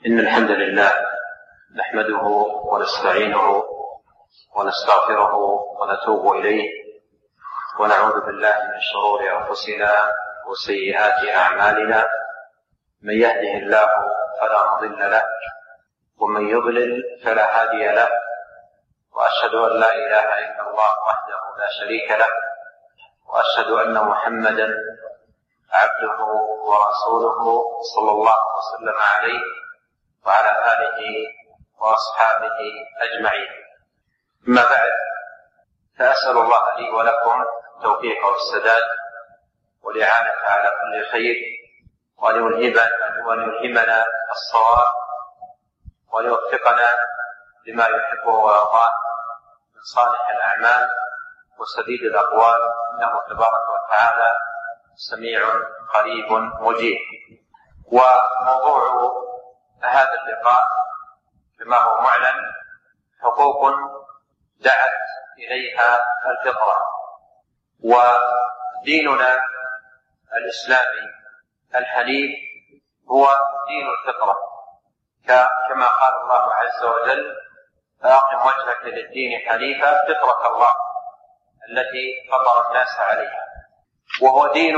إن الحمد لله نحمده ونستعينه ونستغفره ونتوب إليه ونعوذ بالله من شرور أنفسنا وسيئات أعمالنا. من يهده الله فلا مضل له ومن يضلل فلا هادي له، وأشهد أن لا إله إلا الله وحده لا شريك له، وأشهد أن محمدا عبده ورسوله صلى الله وسلم عليه وعلى آله وأصحابه أجمعين. أما بعد، فأسأل الله لي ولكم التوفيق والسداد والإعانة على كل خير، وأن يلهمنا الصواب وأن يوفقنا لما يحبه ويرضاه من صالح الأعمال وسديد الأقوال، إنه تبارك وتعالى سميع قريب مجيب. وموضوع هذا اللقاء كما هو معلن حقوق دعت إليها الفطرة، وديننا الإسلامي الحنيف هو دين الفطرة، كما قال الله عز وجل: فأقم وجهك للدين حنيفا فطرة الله التي فطر الناس عليها. وهو دين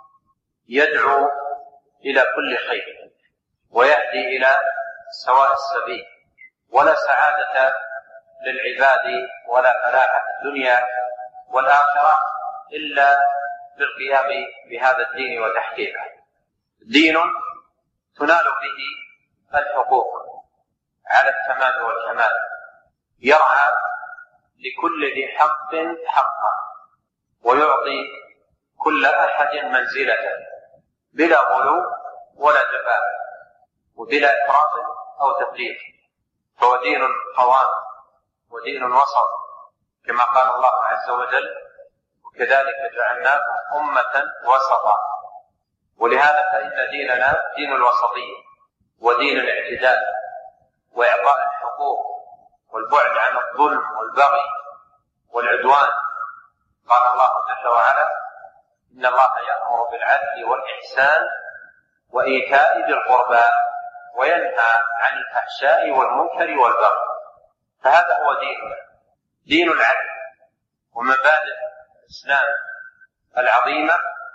يدعو إلى كل خير ويهدي إلى سواء السبيل، ولا سعادة للعباد ولا فلاح في الدنيا والآخرة إلا بالقيام بهذا الدين وتحقيقه. دين تنال به الحقوق على التمام والكمال، يرعى لكل ذي حق حقه، ويعطي كل أحد منزلته بلا غلو ولا جفاء وبلا إفراط أو تفريط. فهو دين قوام ودين وسط، كما قال الله عز وجل: وكذلك جعلناكم أمة وسطا. ولهذا فإن ديننا دين الوسطية ودين الاعتدال وإعطاء الحقوق والبعد عن الظلم والبغي والعدوان. قال الله جل وعلا: إن الله يأمر بالعدل والإحسان وإيتاء ذي القربى وينهى عن الفحشاء والمنكر والبغي. فهذا هو ديننا، دين العدل. ومبادئ الإسلام العظيمة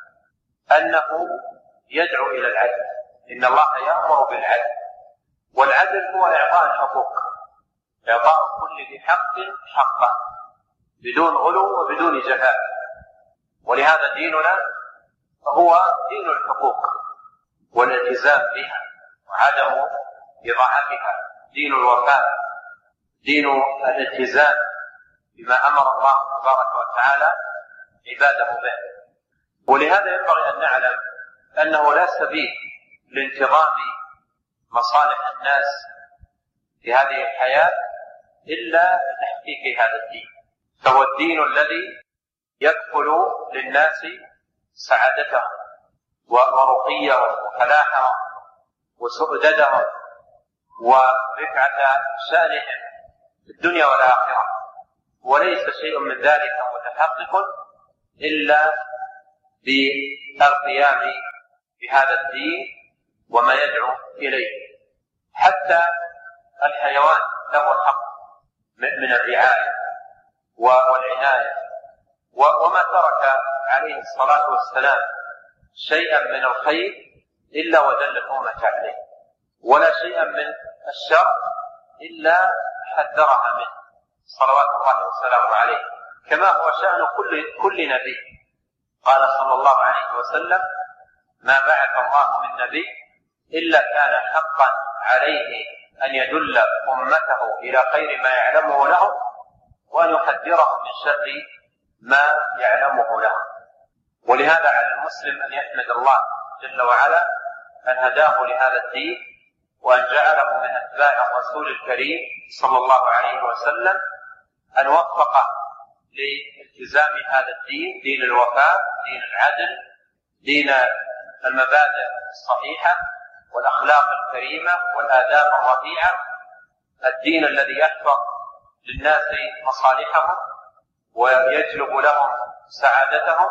أنه يدعو إلى العدل. إن الله يأمر بالعدل، والعدل هو إعطاء الحقوق، إعطاء كل ذي حق حقه بدون غلو وبدون جفاء. ولهذا ديننا هو دين الحقوق والالتزام بها وعدم إضاعتها، دين الوفاء، دين الالتزام بما أمر الله تبارك وتعالى عباده به. ولهذا ينبغي أن نعلم أنه لا سبيل لانتظام مصالح الناس في هذه الحياة إلا بتحقيق هذا الدين. فهو الدين الذي يكفل للناس سعادتهم ورقيهم وفلاحهم وسؤددهم ورفعة شأنهم في الدنيا والآخرة. وليس شيء من ذلك متحقق إلا بالقيام بهذا الدين وما يدعو إليه. حتى الحيوان له حق من الرعاية والعناية، وما ترك عليه الصلاة والسلام شيئا من الخير إلا ودل الأمة عليه، ولا شيئا من الشر إلا حذرها منه صلوات الله وسلامه عليه، كما هو شأن كل نبي. قال صلى الله عليه وسلم: ما بعث الله من نبي إلا كان حقا عليه أن يدل أمته إلى خير ما يعلمه لهم وأن يحذرهم من شر ما يعلمه لهم. ولهذا على المسلم أن يحمد الله جل وعلا أن هداه لهذا الدين، وأن جعله من أتباع الرسول الكريم صلى الله عليه وسلم، أن وفقه لالتزام هذا الدين، دين الوفاء، دين العدل، دين المبادئ الصحيحة والأخلاق الكريمة والآداب الرفيعة، الدين الذي يحفظ للناس مصالحهم ويجلب لهم سعادتهم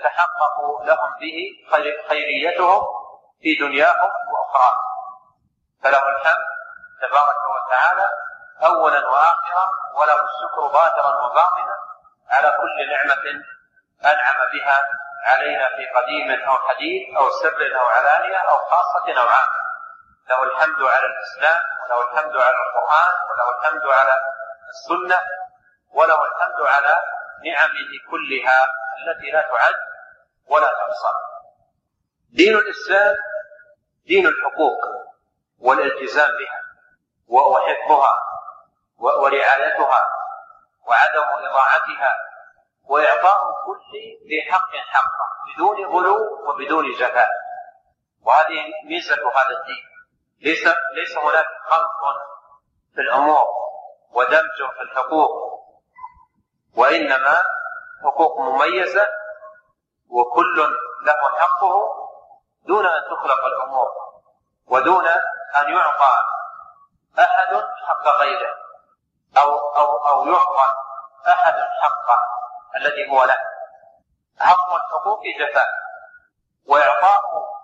وتتحقق لهم به خيريتهم في دنياهم وأخراهم. فله الحمد تبارك وتعالى أولا وآخرا، وله الشكر ظاهرا وباطنا على كل نعمة أنعم بها علينا في قديم أو حديث أو سر أو علانية أو خاصة أو عامة. له الحمد على الإسلام، وله الحمد على القرآن، وله الحمد على السنة، وله الحمد على نعمه كلها التي لا تعد ولا تحصى. دين الإسلام دين الحقوق والالتزام بها وحفظها ورعايتها وعدم إضاعتها وإعطاء كل ذي حق حقه بدون غلو وبدون جفاء. وهذه ميزة هذا الدين. ليس هناك خلط في الأمور ودمج في الحقوق، وإنما حقوق مميزة وكل له حقه دون أن تخلق الأمور، ودون أن يعطى أحد حق غيره أو يعطى أحد حقه الذي هو له. حق الحقوق جفاء، وإعطاء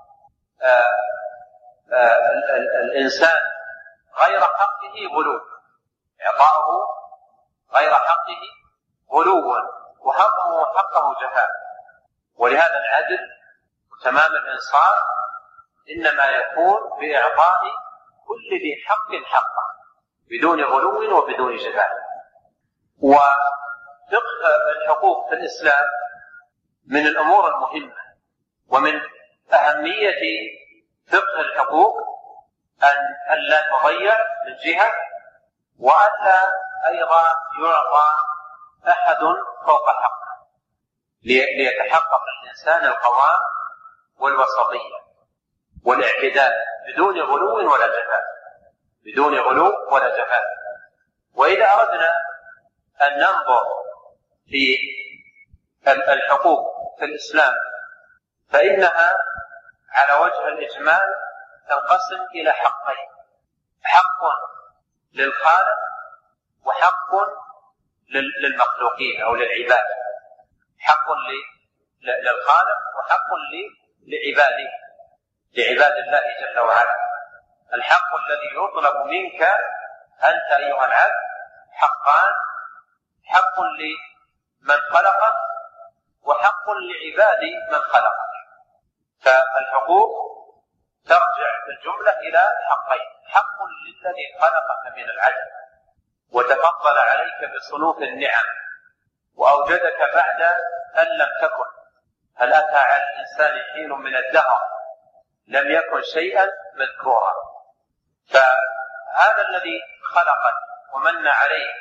الإنسان غير حقه غلو، إعطاؤه غير حقه غلو، وحقه جفاء. ولهذا العدل وتمام الإنصاف إنما يكون بإعطاء كل ذي حق حقه بدون غلو وبدون جفاء. وفقه الحقوق في الإسلام من الأمور المهمة، ومن أهمية فقه الحقوق أن لا تضيع من جهة، وألا أيضا يعطى أحد فوق حقه، ليتحقق الإنسان القوام والوسطية والاعتدال بدون غلو ولا جفاء، بدون غلو ولا جفاء. وإذا أردنا أن ننظر في الحقوق في الإسلام فإنها على وجه الإجمال تنقسم إلى حقين: حق للخالق وحق للمخلوقين أو للعباد. حق للخالق وحق لعباد الله جل وعلا. الحق الذي يطلب منك أنت أيها العبد حقان: حق لمن خلقك وحق لعباد من خلقك. فالحقوق ترجع في الجملة إلى حقين: حق للذي خلقك من العدم وتفضل عليك بصنوف النعم وأوجدك بعد أن لم تكن. هل أتى على الإنسان حين من الدهر لم يكن شيئا مذكورا. فهذا الذي خلقك ومن عليه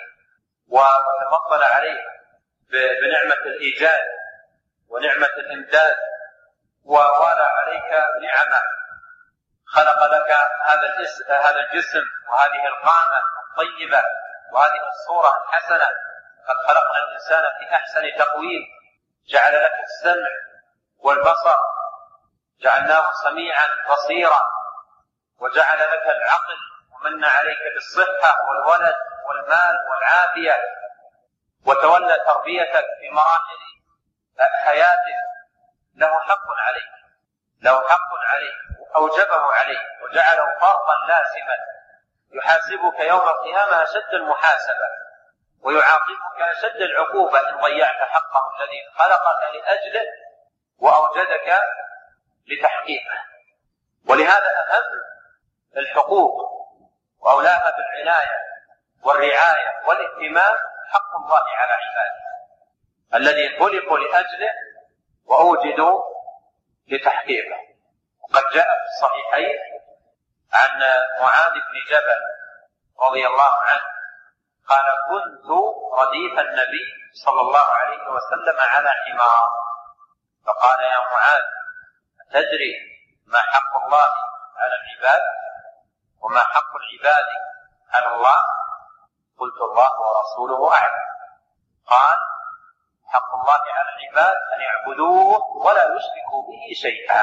وتفضل عليه بنعمة الإيجاد ونعمة الإمداد ووالى عليك نعمة، خلق لك هذا الجسم وهذه القامة الطيبة وهذه الصورة الحسنة. قد خلقنا الإنسان في أحسن تقويم، جعل لك السمع والبصر، جعلناه سميعا بصيرا، وجعل لك العقل ومن عليك بالصحة والولد والمال والعافية، وتولى تربيتك في مراحل حياتك. له حق عليك، له حق عليك أوجبه عليك وجعله فرضا لازما يحاسبك يوم القيامة أشد المحاسبة ويعاقبك أشد العقوبة إن ضيعت حقه الذي خلقك لأجله وأوجدك لتحقيقه. ولهذا أهم الحقوق وأولاها بالعناية والرعاية والاهتمام حق الله على عباده الذي خلقوا لأجله وأوجدوا لتحقيقه. وقد جاء في الصحيحين عن معاذ بن جبل رضي الله عنه قال: كنت رديف النبي صلى الله عليه وسلم على حمار، فقال: يا معاذ، أتدري ما حق الله على العباد وما حق العباد على الله؟ قلت: الله ورسوله أعلم. قال: حق الله على العباد أن يعبدوه ولا يشركوا به شيئا،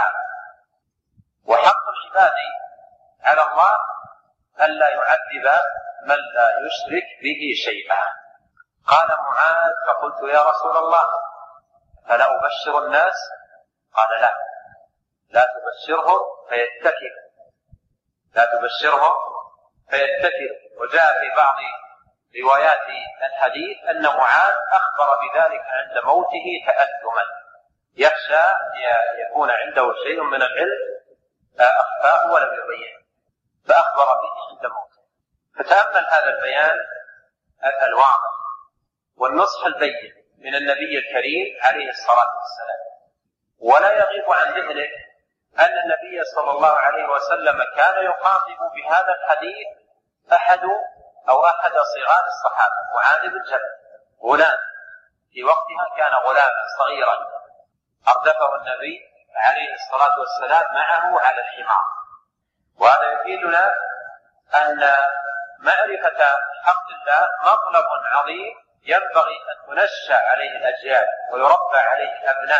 وحق العباد على الله ألا يعذب من لا يشرك به شيئا. قال معاذ: فقلت: يا رسول الله، فلا أبشر الناس؟ قال: لا تبشرهم فيتكلوا، لا تبشرهم فيتكلوا. وجاء في بعض روايات الحديث أن معاذ أخبر بذلك عند موته تأثما، يخشى أن يكون عنده شيء من العلم أخفاه ولم يبينه، فأخبر به عند موته. فتأمل هذا البيان الواضح والنصح البين من النبي الكريم عليه الصلاة والسلام. ولا يغيب عن ذهنك أن النبي صلى الله عليه وسلم كان يخاطب بهذا الحديث أحد صغار الصحابة، معاذ بن جبل، غلام في وقتها، كان غلاما صغيرا أردفه النبي عليه الصلاة والسلام معه على الحمار. وهذا يفيدنا أن معرفة حق الله مطلب عظيم ينبغي أن تنشأ عليه الأجيال ويربى عليه الأبناء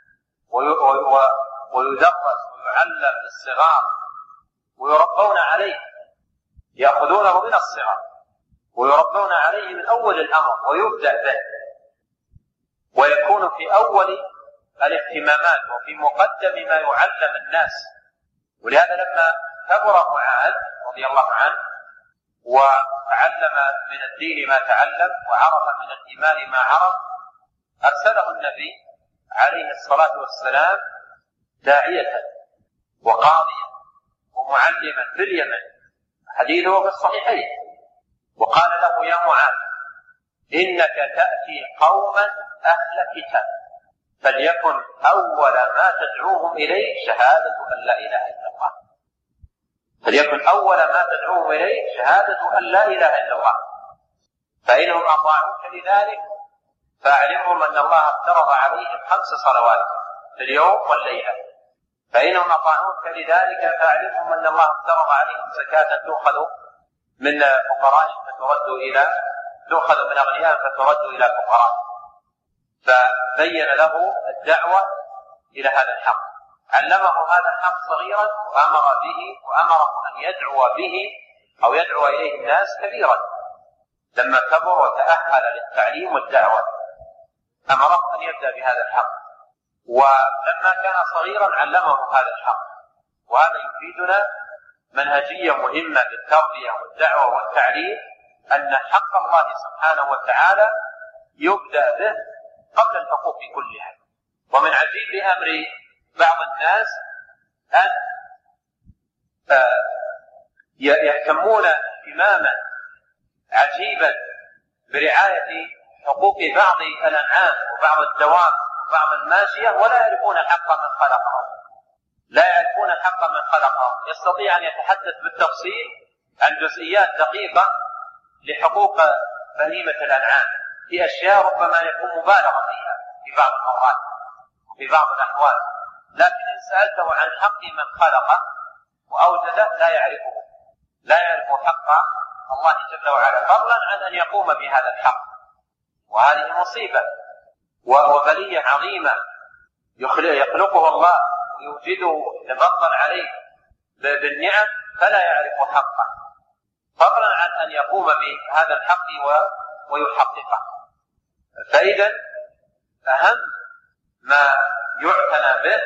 ويدرس ويعلم للصغار ويربون عليه، يأخذونه من الصغر ويربون عليه من أول الأمر ويبدأ به، ويكون في أول الاهتمامات وفي مقدم ما يعلم الناس. ولهذا لما كبر معاذ رضي الله عنه وتعلم من الدين ما تعلم وعرف من الإيمان ما عرف، أرسله النبي عليه الصلاة والسلام داعية وقاضيا ومعلما في اليمن، حديثه في الصحيحين، وقال له: يا معاذ، إنك تأتي قوما أهل كتاب، فليكن أول ما تدعوهم إليه شهادة أن لا إله إلا الله. فليكن أول ما تدعوهم إليه شهادة أن لا إله إلا الله، فإنهم أطاعوك لذلك فأعلمهم أن الله افترض عليهم 5 صلوات في اليوم والليلة، فإنهم أطاعوك لذلك فأعلمهم أن الله افترض عليهم زكاة تؤخذ من فقراء تؤخذ من أغنياء فترد إلى فقراء. فبين له الدعوة إلى هذا الحق، علمه هذا الحق صغيرا وأمر به، وأمره أن يدعو به أو يدعو إليه الناس كبيرا. لما كبر وتأهل للتعليم والدعوة أمره أن يبدأ بهذا الحق، ولما كان صغيرا علمه هذا الحق. وهذا يفيدنا منهجية مهمة للتربية والدعوة والتعليم، أن حق الله سبحانه وتعالى يبدأ به قبل الحقوق كلها. ومن عجيب أمر بعض الناس أن يهتمون اهتماما عجيبا برعاية حقوق بعض الأنعام وبعض الدواب وبعض الماشية، ولا يعرفون حق من خلقهم، لا يعرفون حق من خلقهم. يستطيع أن يتحدث بالتفصيل عن جزئيات دقيقة لحقوق بهيمة الأنعام في أشياء ربما يكون مبالغة فيها في بعض المرات وفي بعض الأحوال، لكن إن سألته عن حق من خلقه وأوجده لا يعرف حق الله جل وعلا، فضلا عن أن يقوم بهذا الحق. وهذه مصيبة وبلية عظيمة يخلقه الله ويوجده يتفضل عليه بالنعم فلا يعرف حقه، فضلا عن أن يقوم بهذا الحق ويحققه. فإذا أهم ما يعتنى به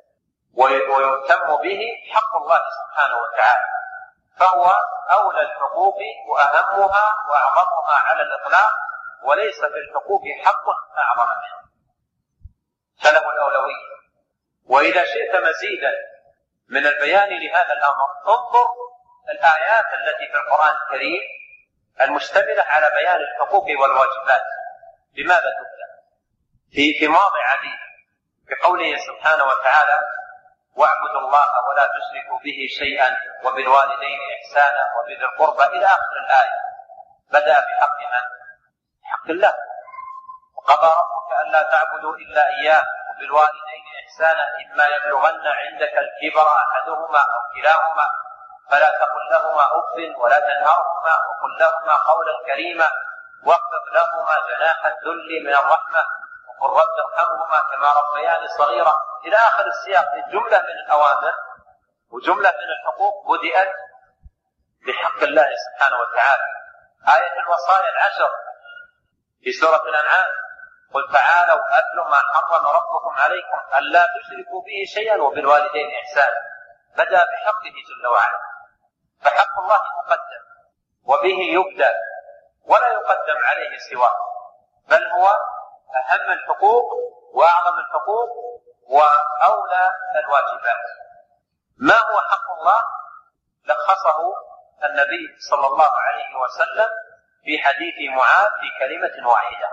ويهتم به حق الله سبحانه وتعالى، فهو أولى الحقوق وأهمها وأعظمها على الإطلاق، وليس في الحقوق حق أعظم منه، فله الأولوية. وإذا شئت مزيدا من البيان لهذا الأمر انظر الآيات التي في القرآن الكريم المشتملة على بيان الحقوق والواجبات. لماذا تبدأ في مواضع عديدة؟ بقوله سبحانه وتعالى: واعبدوا الله ولا تشركوا به شيئا وبالوالدين إحسانا وبذي القربى إلى آخر الآية. بدأ بحق من؟ حق الله. وقضى ربك ألا تعبدوا إلا إياه وبالوالدين إحسانا إما يبلغن عندك الكبر أحدهما أو كلاهما فلا تقل لهما أف ولا تنهرهما وقل لهما قولا كريما واخفض لهما جناح الذل من الرحمة وقل رب ارحمهما كما ربياني صغيرا إلى آخر السياق. جملة من الأوامر وجملة من الحقوق بدأت بحق الله سبحانه وتعالى. آية الوصايا 10 في سورة الأنعام: قل تعالوا أتل ما حرم ربكم عليكم ألا تشركوا به شيئا وبالوالدين إحسانا. بدأ بحقه جل وعلا. فحق الله مقدم وبه يبدأ ولا يقدم عليه سواه، بل هو أهم الحقوق وأعظم الحقوق وأولى الواجبات. ما هو حق الله؟ لخصه النبي صلى الله عليه وسلم في حديث معاذ في كلمة واحدة،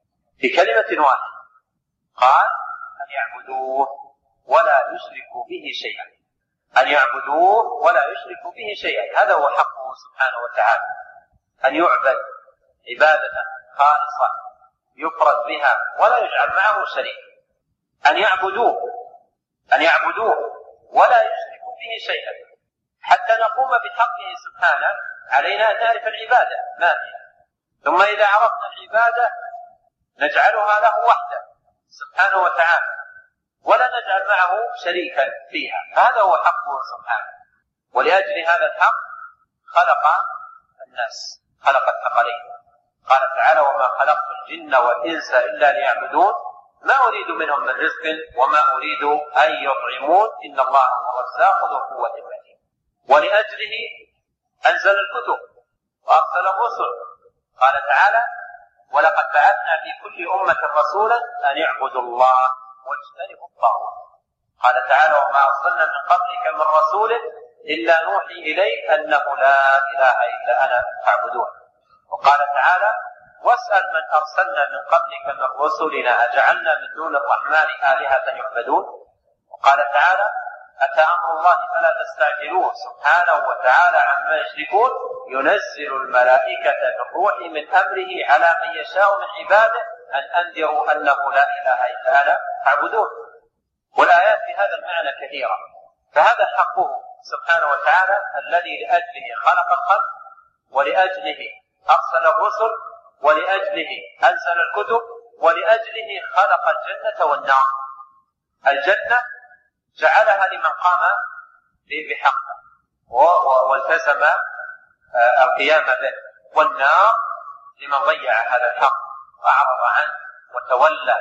قال: أن يعبدوه ولا يشركوا به شيئا، أن يعبدوه ولا يشركوا به شيئا. هذا هو حقه سبحانه وتعالى، أن يعبد عبادة خالصة يفرد بها ولا يجعل معه شريك. أن يعبدوه ولا يشركوا به شيئا. حتى نقوم بحقه سبحانه علينا أن نعرف العبادة ما هي، ثم إذا عرفنا العبادة نجعلها له وحده سبحانه وتعالى ولا نجعل معه شريكا فيها. هذا هو حقه سبحانه. ولأجل هذا الحق خلق الناس، خلق الثقلين. قال تعالى: وما خلقت الجن والإنس إلا ليعبدون ما أريد منهم من رزق وما أريد أن يطعمون إن الله هو الرزاق ذو القوة المتين. ولأجله أنزل الكتب وأرسل الرسل. قال تعالى: ولقد بعثنا في كل أمة رسولا أن يعبدوا الله واجتنبوا الطاغوت. قال تعالى: وما أرسلنا من قبلك من رسول إلا نوحي إليه أنه لا إله إلا أنا فاعبدون. وقال تعالى: واسأل من أرسلنا من قبلك من رسلنا أجعلنا من دون الرحمن آلهة يعبدون. وقال تعالى: أتى أمر الله فلا تستعجلوه سبحانه وتعالى عما يشركون ينزل الملائكة بالروح من أمره على من يشاء من عباده أن أنذروا أنه لا إله إلا أنا فاعبدون. والآيات في هذا المعنى كثيرة. فهذا حقه سبحانه وتعالى الذي لأجله خلق الخلق، ولأجله أرسل الرسل، ولأجله أنزل الكتب، ولأجله خلق الجنة والنار. الجنة جعلها لمن قام بحقه والتزم القيام به، والنار لمن ضيع هذا الحق وأعرض عنه وتولى.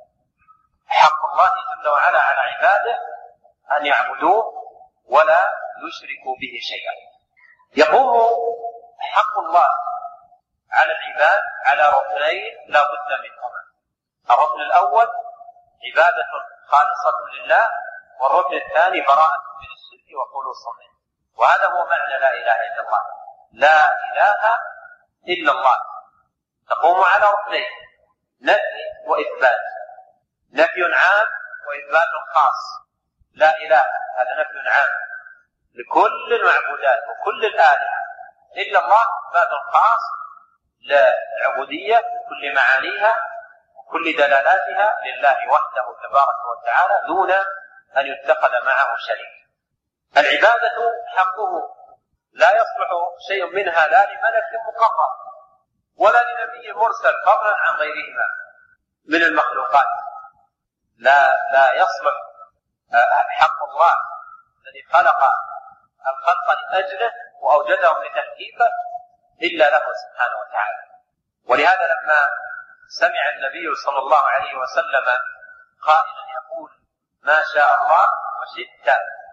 حق الله جل وعلا على عباده أن يعبدوه ولا يشركوا به شيئا. يقوم حق الله على العباد على ركنين لا بد منهما. الركن الأول عبادة خالصة لله، والركن الثاني براءة من الشرك وخلوص منه. وهذا هو معنى لا إله إلا الله. لا إله إلا الله تقوم على ركنين: نفي وإثبات. نفي عام وإثبات خاص. لا إله هذا نفي عام لكل المعبودات وكل الآلهة، إلا الله إثبات خاص للعبودية بكل معانيها وكل دلالاتها لله وحده تبارك وتعالى دون أن يتخذ معه شريك. العبادة حقه لا يصلح شيء منها لا لملك مقرب ولا لنبي مرسل فضلا عن غيرهما من المخلوقات. لا يصلح حق الله الذي خلق الخلق لأجله وأوجدهم لتحقيقه إلا له سبحانه وتعالى. ولهذا لما سمع النبي صلى الله عليه وسلم قائلا يقول ما شاء الله وشئت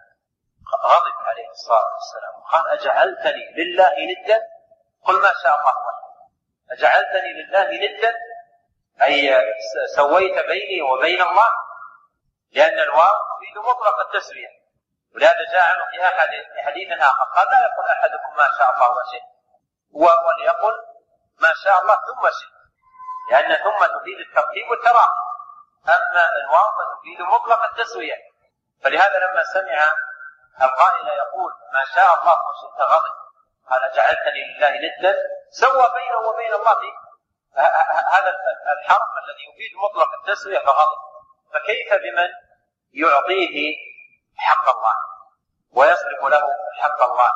غضب عليه الصلاة والسلام وقال: أجعلتني لله ندا؟ قل ما شاء الله وحده. أجعلتني لله ندا أي سويت بيني وبين الله، لأن الواو تفيد مطلق التسوية. ولهذا جاء عنه في حديث آخر قال: لا يقول أحدكم ما شاء الله وشئت، وليقل ما شاء الله ثم شئت، لأن ثم تفيد الترتيب والتراخي، أما الواو فتفيد مطلق التسوية. فلهذا لما سمع القائل يقول ما شاء الله وشئت غضب، قال: جعلتني لله ندا، سوى بينه وبين الله في هذا الحرف الذي يفيد مطلق التسوية فغضب. فكيف بمن يعطيه حق الله ويصرف له حق الله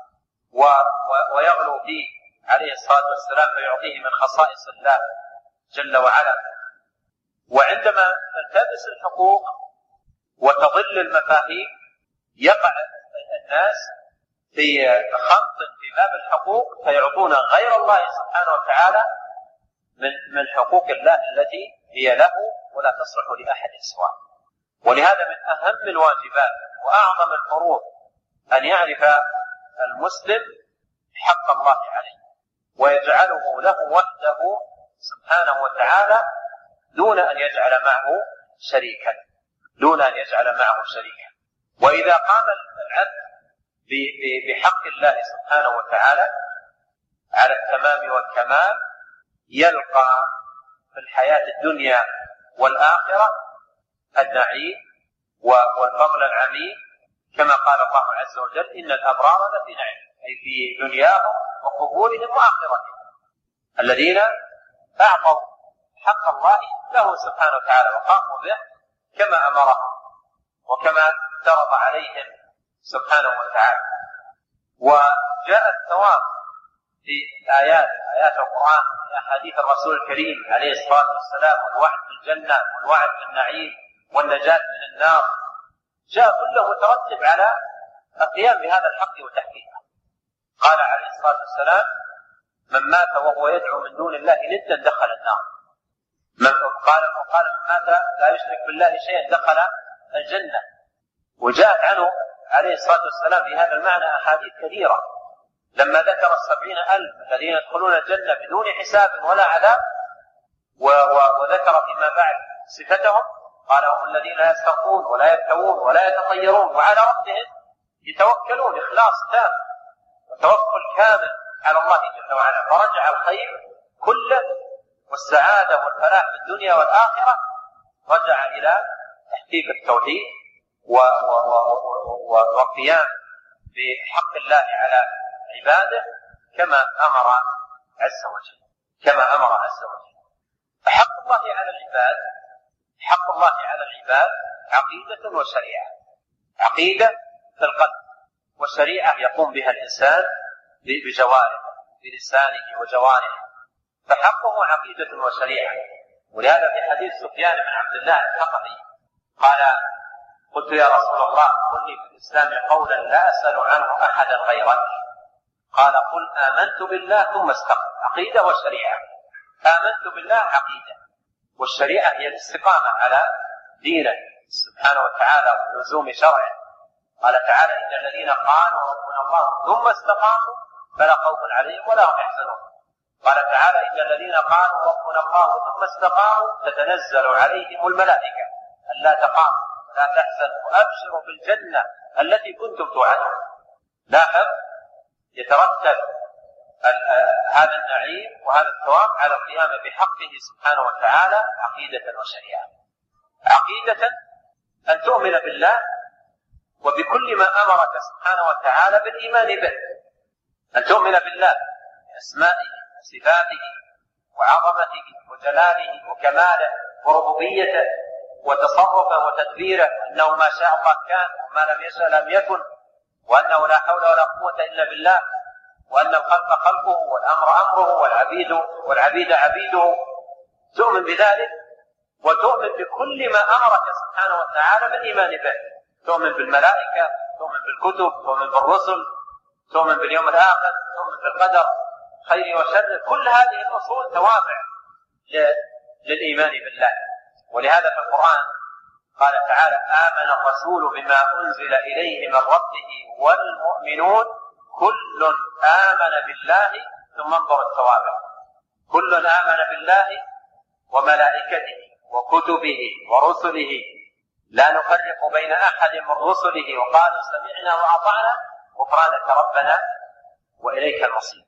ويغلو فيه عليه الصلاة والسلام فيعطيه من خصائص الله جل وعلا. وعندما تلتبس الحقوق وتضل المفاهيم يقع الناس في خلط في باب الحقوق فيعطون غير الله سبحانه وتعالى من حقوق الله التي هي له ولا تصلح لأحد سواه. ولهذا من أهم الواجبات وأعظم الفروض أن يعرف المسلم حق الله عليه ويجعله له وحده سبحانه وتعالى دون أن يجعل معه شريكا. وإذا قام العبد بحق الله سبحانه وتعالى على التمام والكمال يلقى في الحياة الدنيا والآخرة النعيم والفضل العميم، كما قال الله عز وجل: إن الأبرار لفي نعيم، أي في دنياهم وقبورهم وآخرتهم، الذين أعطوا حق الله له سبحانه وتعالى وقاموا به كما أمرهم وكما افترض عليهم سبحانه وتعالى. وجاء الثواب في آيات القرآن في أحاديث الرسول الكريم عليه الصلاة والسلام، والوعد بالجنة والوعد بالنعيم والنجاة من النار، جاء كله مترتب على القيام بهذا الحق وتحقيقه. قال عليه الصلاة والسلام: من مات وهو يدعو من دون الله ندا دخل النار. قال من مات لا يشرك بالله شيئا دخل الجنة. وجاءت عنه عليه الصلاة والسلام في هذا المعنى أحاديث كثيرة، لما ذكر 70,000 الذين يدخلون الجنة بدون حساب ولا عذاب، وذكر فيما بعد صفتهم، قال: هم الذين لا يسترقون ولا يبتوون ولا يتطيرون وعلى ربهم يتوكلون، إخلاص تام وتوكل كامل على الله جل وعلا. فرجع الخير كله والسعادة والفلاح في الدنيا والآخرة رجع إلى تحقيق التوحيد والقيام بحق الله على عباده كما أمر عز وجل. حق الله على العباد عقيدة وشريعة. عقيدة في القلب، والشريعة يقوم بها الإنسان بجوارحه بلسانه وجوارحه، فحقه عقيدة وشريعة. ولهذا في حديث سفيان بن عبد الله الثقفي قال: قلت يا رسول الله قل لي في الإسلام قولا لا أسأل عنه أحدا غيرك. قال: قل آمنت بالله ثم استقم. عقيدة وشريعة. آمنت بالله عقيدة، والشريعة هي الاستقامة على دينه سبحانه وتعالى ولزوم شرعه. قال تعالى: إن الذين قالوا ربنا الله ثم استقاموا فلا خوف عليهم ولا هم يحزنون. قال تعالى: إن الذين قالوا ربنا الله ثم استقاموا تتنزل عليهم الملائكة ألا تخافوا ولا تحزنوا وأبشروا بالجنة التي كنتم توعدون. لاحظ، يترتب هذا النعيم وهذا الثواب على القيام بحقه سبحانه وتعالى عقيدة وشريعة. عقيدة أن تؤمن بالله وبكل ما أمرك سبحانه وتعالى بالإيمان به، أن تؤمن بالله بأسمائه وصفاته وعظمته وجلاله وكماله وربوبيته وتصرفه وتدبيره، أنه ما شاء الله كان وما لم يشاء لم يكن، وأنه لا حول ولا قوة إلا بالله، وأن الخلق خلقه والأمر أمره والعبيد عبيده. تؤمن بذلك وتؤمن بكل ما أمرك سبحانه وتعالى بالإيمان به. تؤمن بالملائكة، تؤمن بالكتب، تؤمن بالرسل، تؤمن باليوم الآخر، تؤمن بالقدر خير وشر. كل هذه الأصول توابع للإيمان بالله. ولهذا في القرآن قال تعالى: آمن الرسول بما أنزل إليه من ربه والمؤمنون كل آمن بالله. ثم انظر التوابع: كل آمن بالله وملائكته وكتبه ورسله لا نفرق بين أحد من رسله وقالوا سمعنا وأطعنا غفرانك ربنا وإليك المصير.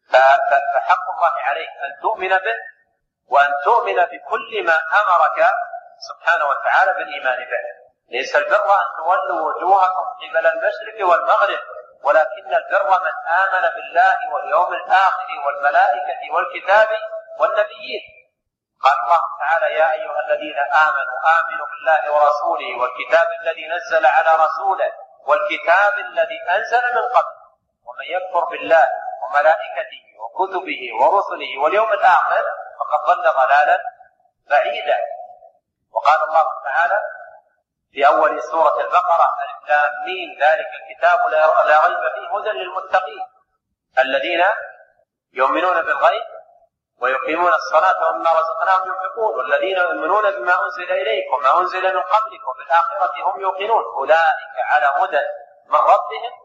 فحق الله عليك أن تؤمن به وأن تؤمن بكل ما أمرك سبحانه وتعالى بالإيمان به. ليس البر أن تولوا وجوهكم قبل المشرق والمغرب، ولكن البر من آمن بالله واليوم الآخر والملائكة والكتاب والنبيين. قال الله تعالى: يا أيها الذين آمنوا بالله ورسوله والكتاب الذي نزل على رسوله والكتاب الذي أنزل من قبل ومن يكفر بالله وملائكته وكتبه ورسله واليوم الآخر فقد ضل ضلالا بعيدا. وقال الله تعالى في أول سورة البقرة: ألف لام ميم ذلك الكتاب لا ريب فيه هدى للمتقين الذين يؤمنون بالغيب ويقيمون الصلاة ومما رزقناهم ينفقون والذين يؤمنون بما أنزل إليك وما أنزل من قبلك وبالآخرة هم يوقنون أولئك على هدى من ربهم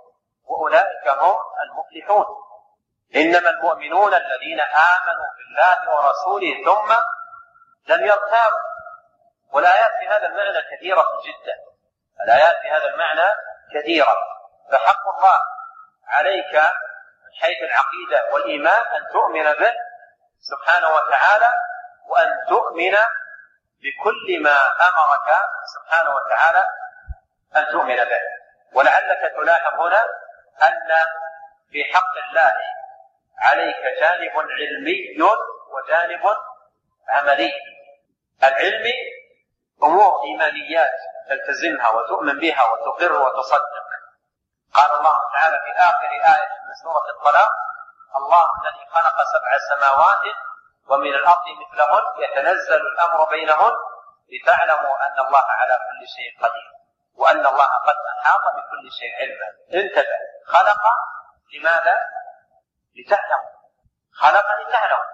وأولئك هم المفلحون. إنما المؤمنون الذين آمنوا بالله ورسوله ثم لم يرتابوا. والآيات في هذا المعنى كثيرة جدا، الآيات في هذا المعنى كثيرة. فحق الله عليك من حيث العقيدة والإيمان أن تؤمن به سبحانه وتعالى، وأن تؤمن بكل ما أمرك سبحانه وتعالى أن تؤمن به. ولعلك تلاحظ هنا أن في حق الله عليك جانب علمي وجانب عملي. العلمي أمور إيمانيات تلتزمها وتؤمن بها وتقر وتصدق. قال الله تعالى في آخر آية من سورة الطلاق: الله الذي خلق 7 سماوات ومن الأرض مثلهن يتنزل الأمر بينهن لتعلموا أن الله على كل شيء قدير وأن الله قد أحاط بكل شيء علما. انتبه، خلق لماذا؟ لتعلموا، خلق لتعلموا.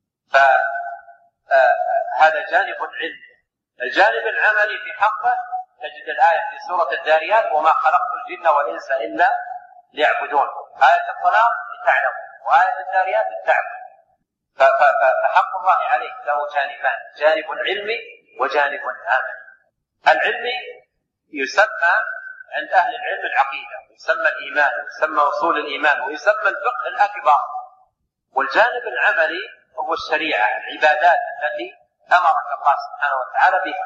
فهذا جانب علمي. الجانب العملي في حقه تجد الآية في سورة الذاريات: وما خلقت الجن والإنس إلا ليعبدون. آية الطلاق لتعلموا، وآية الذاريات لتعبدوا. فحق الله عليك له جانبان: جانب علمي وجانب عملي. العلمي يسمى عند أهل العلم العقيدة، ويسمى الإيمان، ويسمى أصول الإيمان، ويسمى الفقه الأكبر. والجانب العملي هو الشريعة، العبادات التي أمرك الله سبحانه وتعالى بها.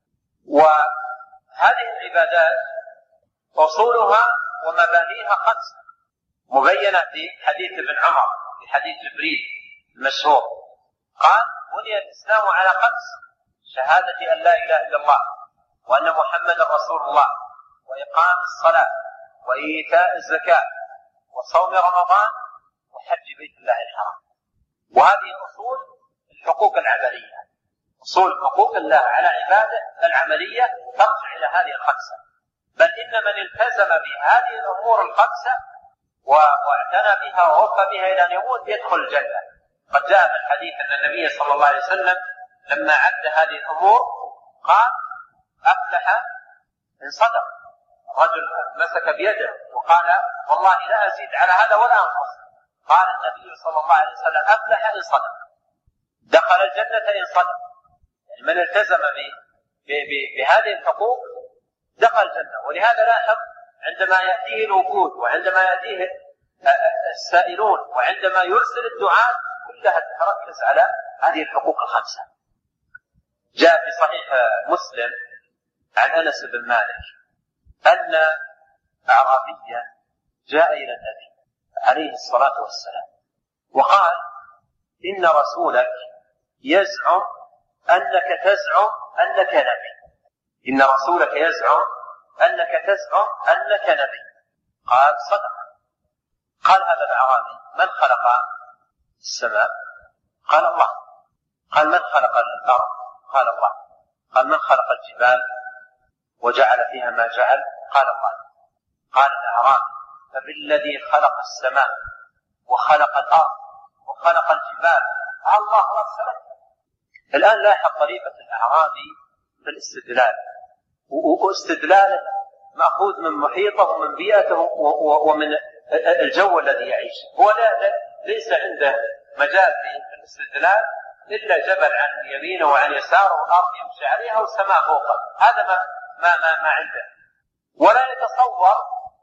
وهذه العبادات أصولها ومبانيها 5 مبينة في حديث ابن عمر، في حديث جبريل المشهور. قال: بني الإسلام على 5: شهادة أن لا إله إلا الله وأن محمدا رسول الله، وإقام الصلاة، وإيتاء الزكاة، وصوم رمضان، وحج بيت الله الحرام. وهذه أصول الحقوق العملية، أصول حقوق الله على عباده العملية ترجع إلى هذه 5. بل إن من التزم بهذه الأمور 5 واعتنى بها ووفى بها إلى أن يموت يدخل الجنة. قد جاء في الحديث أن النبي صلى الله عليه وسلم لما عد هذه الأمور قال: أفلح إن صدق. رجل مسك بيده وقال: والله لا أزيد على هذا ولا أنقص. قال النبي صلى الله عليه وسلم: أفلح إن صدق، دخل الجنة إن صدق. يعني من التزم بهذه الحقوق دخل الجنة. ولهذا لاحظ عندما يأتيه الوفود، وعندما يأتيه السائلون، وعندما يرسل الدعاة، كلها تتركز على هذه الحقوق 5. جاء في صحيح مسلم عن أنس بن مالك أن أعرابيا جاء إلى النبي عليه الصلاة والسلام وقال: إن رسولك يزعم أنك تزعم أنك نبي. إن رسولك يزعم أنك تزعم أنك نبي. قال: صدق. قال هذا الأعرابي: من خلق السماء؟ قال: الله. قال: من خلق الأرض؟ قال: الله. قال: من خلق الجبال وجعل فيها ما جعل؟ قال: الله. قال الأعرابي: فبالذي خلق السماء وخلق الأرض وخلق الجبال الله أرسله. الآن لاحظ طريقة الأعرابي في الاستدلال، واستدلاله مأخوذ من محيطه ومن بيئته ومن الجو الذي يعيشه. هو ليس عنده مجال في الاستدلال إلا جبل عن يمينه وعن يساره والأرض يمشي عليها والسماء فوقه. هذا ما عنده. ولا يتصور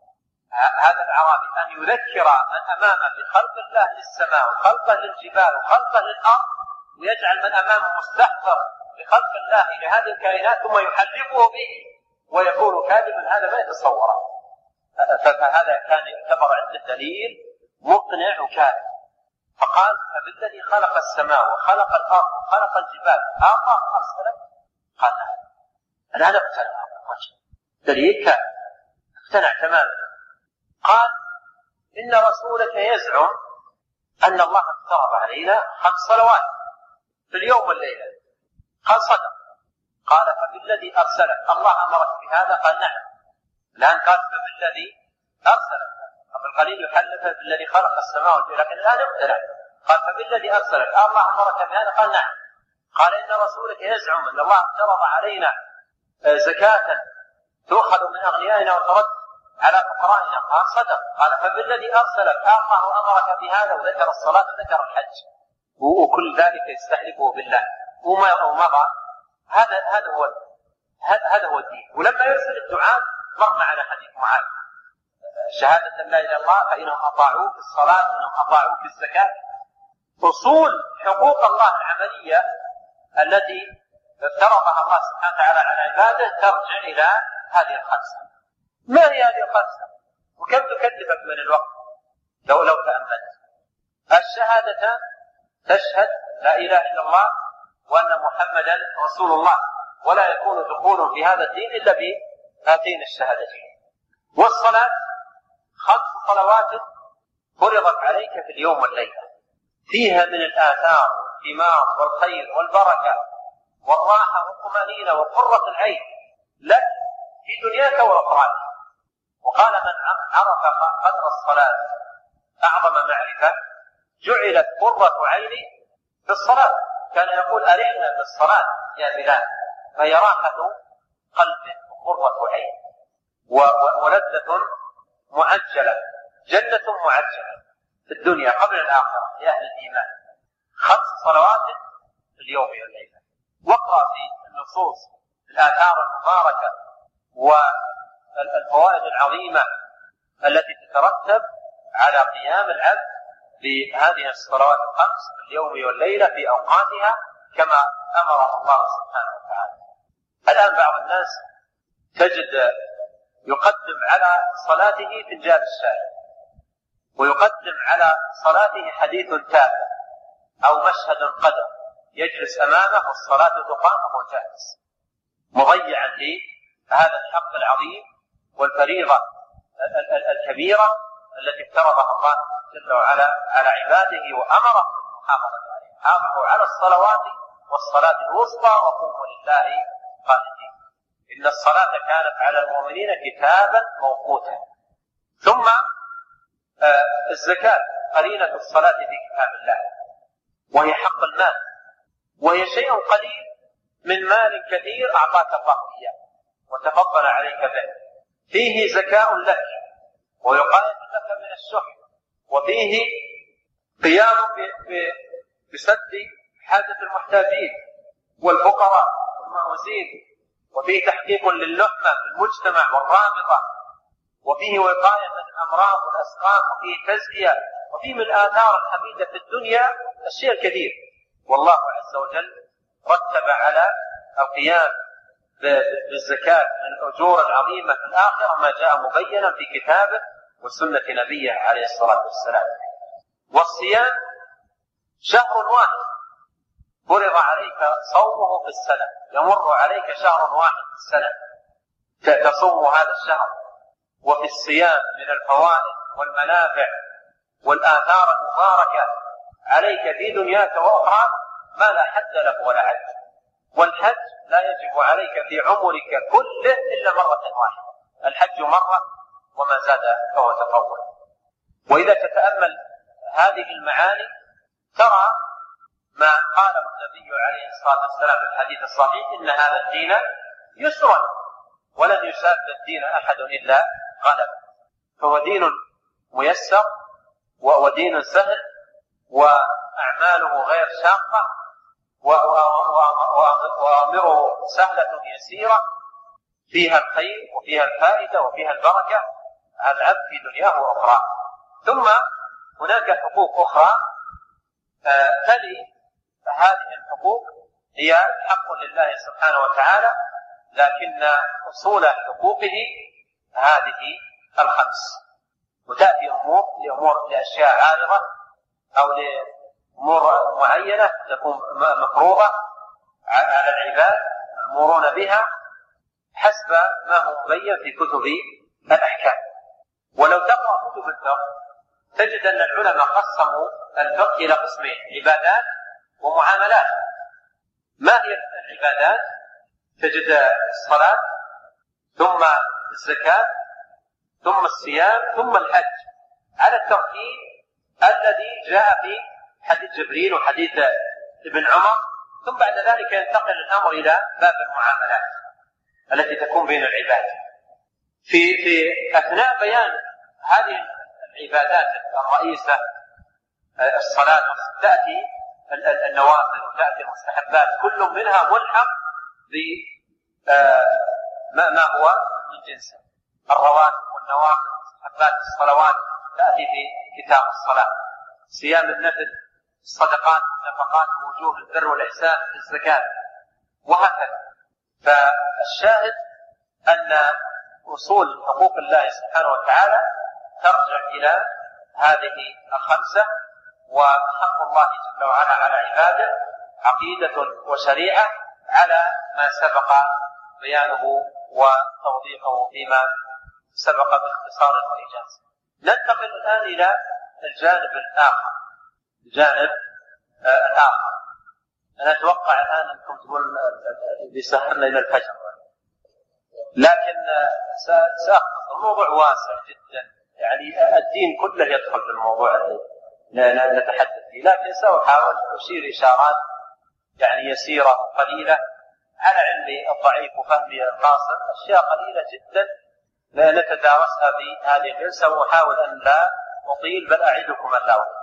هذا الأعرابي أن يذكر من أمامه بخلق الله للسماء وخلقه للجبال وخلقه للأرض، ويجعل من أمامه مستحضر بخلق الله لهذه الكائنات ثم يحلفه به ويكون كاذبا. هذا ما يتصوره. فهذا كان يعتبر عنده دليل مقنع وكاذب. فقال: فبالذي خلق السماء وخلق الأرض وخلق الجبال الله أرسله؟ قال: أنا اقتنع دليل كاذب، اقتنع تماما. قال: إن رسولك يزعم أن الله افترض علينا 5 صلوات في اليوم والليلة. قال: صدق. قال: فبالذي أرسلك الله أمرك بهذا؟ قال: نعم. الآن قال: فبالذي أرسلك. قبل قليل يحلف بالذي خلق السماء والأرض، لكن الآن اقتنع. قال: فبالذي أرسلك الله أمرك بهذا؟ قال: نعم. قال: إن رسولك يزعم أن الله افترض علينا زكاة تؤخذ من أغنيائنا وترد على فقرائنا؟ قال صدق. قال فبالذي أرسلك الله أمرك بهذا وذكر الصلاة وذكر الحج وكل ذلك يستحلفه بالله ومضى. هذا هو الدين. ولما يرسل الدعاء مر معنا حديث معاذ شهادة لا إله إلا الله فإنهم أطاعوه في الصلاة وإنهم أطاعوه في الزكاة. أصول حقوق الله العملية التي افترضها الله سبحانه وتعالى على عباده ترجع إلى هذه الخمسة. ما هي هذه الخمسة؟ وكم تكلفك من الوقت لو تأملت؟ الشهادة تشهد لا إله إلا الله وأن محمدا رسول الله، ولا يكون دخول في هذا الدين إلا بهاتين الشهادتين. والصلاة 5 صلوات فرضت عليك في اليوم والليلة، فيها من الآثار والثمار والخير والبركة والراحة والطمأنينة وقرة العين لك في دنياك وأخراك. وقال من عرف قدر الصلاة أعظم معرفة جعلت قرة عيني في الصلاة. كان يقول أرحنا بالصلاة يا بلال، فهي راحة قلب وقرة عين ولذة معجلة، جنة معجلة في الدنيا قبل الآخرة لأهل الإيمان. 5 صلوات في اليوم والليلة. واقرأ في النصوص الآثار المباركة والفوائد العظيمة التي تترتب على قيام العبد بهذه الصلوات 5 في اليوم والليلة في أوقاتها كما أمر الله سبحانه وتعالى. الآن بعض الناس تجد يقدم على صلاته فنجان الشاي، ويقدم على صلاته حديث تافه أو مشهد قدر، يجلس أمامه والصلاة تقام وهو جالس، مضيعا لهذا الحق العظيم والفريضة الكبيرة التي افترضها الله جل وعلا على عباده وأمره بالمحافظة عليها. حافظوا على الصلوات والصلاة الوسطى وقوموا لله قانتين. إن الصلاة كانت على المؤمنين كتابا موقوتا. ثم الزكاة قرينة الصلاة في كتاب الله، وهي حق المال، وهي شيء قليل من مال كثير أعطاك الله إياه وتفضل عليك به. فيه زكاة لك ويقايم لك من الشح، وفيه قيام بسد حاجة المحتاجين والفقراء والمعوزين، وفيه تحقيق لللحمة في المجتمع والرابطة، وفيه وقاية من الأمراض والأسقام، وفيه تزكية، وفيه من الآثار الحميدة في الدنيا الشيء الكثير. والله عز وجل رتب على القيام بالزكاة من الأجور العظيمة في الآخرة ما جاء مبينا في كتابه وسنة نبيه عليه الصلاة والسلام. والصيام شهر واحد فرض عليك صومه في السنة، يمر عليك شهر واحد في السنة تصوم هذا الشهر. وفي الصيام من الفوائد والمنافع والآثار المباركة عليك في دنياك وأخرى ما لا حد له ولا عد. والحج لا يجب عليك في عمرك كله إلا مرة واحدة، الحج مرة وما زاد فهو تطوع. وإذا تتأمل هذه المعاني ترى ما قاله النبي عليه الصلاة والسلام في الحديث الصحيح: إن هذا الدين يسر ولن يشاد الدين أحد إلا غلب. فهو دين ميسر ودين سهل وأعماله غير شاقة وأمره سهلة يسيرة، فيها الخير وفيها الفائدة وفيها البركة على العبد في دنياه وأخرى. ثم هناك حقوق أخرى تلي هذه الحقوق، هي حق لله سبحانه وتعالى، لكن أصول حقوقه هذه 5. وتأتي أمور لأشياء عارضة أو لأمور معينة تكون مفروضة على العباد يأمرون بها حسب ما هو مبين في كتب الأحكام. ولو تقرأ كتب الفقه تجد أن العلماء قسموا الفقه إلى قسمين: عبادات ومعاملات. ما هي العبادات؟ تجد الصلاة، ثم الزكاة، ثم الصيام، ثم الحج، على الترتيب الذي جاء في حديث جبريل وحديث ابن عمر. ثم بعد ذلك ينتقل الأمر إلى باب المعاملات التي تكون بين العباد. في أثناء بيان هذه العبادات الرئيسة الصلاة تأتي النوافل وتأتي المستحبات، كل منها ملحق بما هو من جنسه. الرواتب والنوافل والمستحبات الصلوات تأتي في كتاب الصلاة، صيام النفل، الصدقات والنفقات ووجوه البر والإحسان في الزكاة وهكذا. فالشاهد أن أصول حقوق الله سبحانه وتعالى ترجع إلى هذه الخمسة. وحق الله جل وعلا على عباده عقيدة وشريعة على ما سبق بيانه وتوضيحه فيما سبق باختصار وإيجاز. ننتقل الآن إلى الجانب الآخر. الجانب الآخر أنا أتوقع الآن أنكم تقول بسهرنا إلى الفجر، لكن سأختصر. الموضوع واسع جدا، يعني الدين كله يدخل في الموضوع الذي نتحدث فيه، لكن سأحاول أشير إشارات يعني يسيرة وقليلة على علمي الضعيف وفهمي القاصر، أشياء قليلة جدا نتدارسها في هذه الجلسة، وأحاول أن لا أطيل بل أعدكم أن لا أطيل.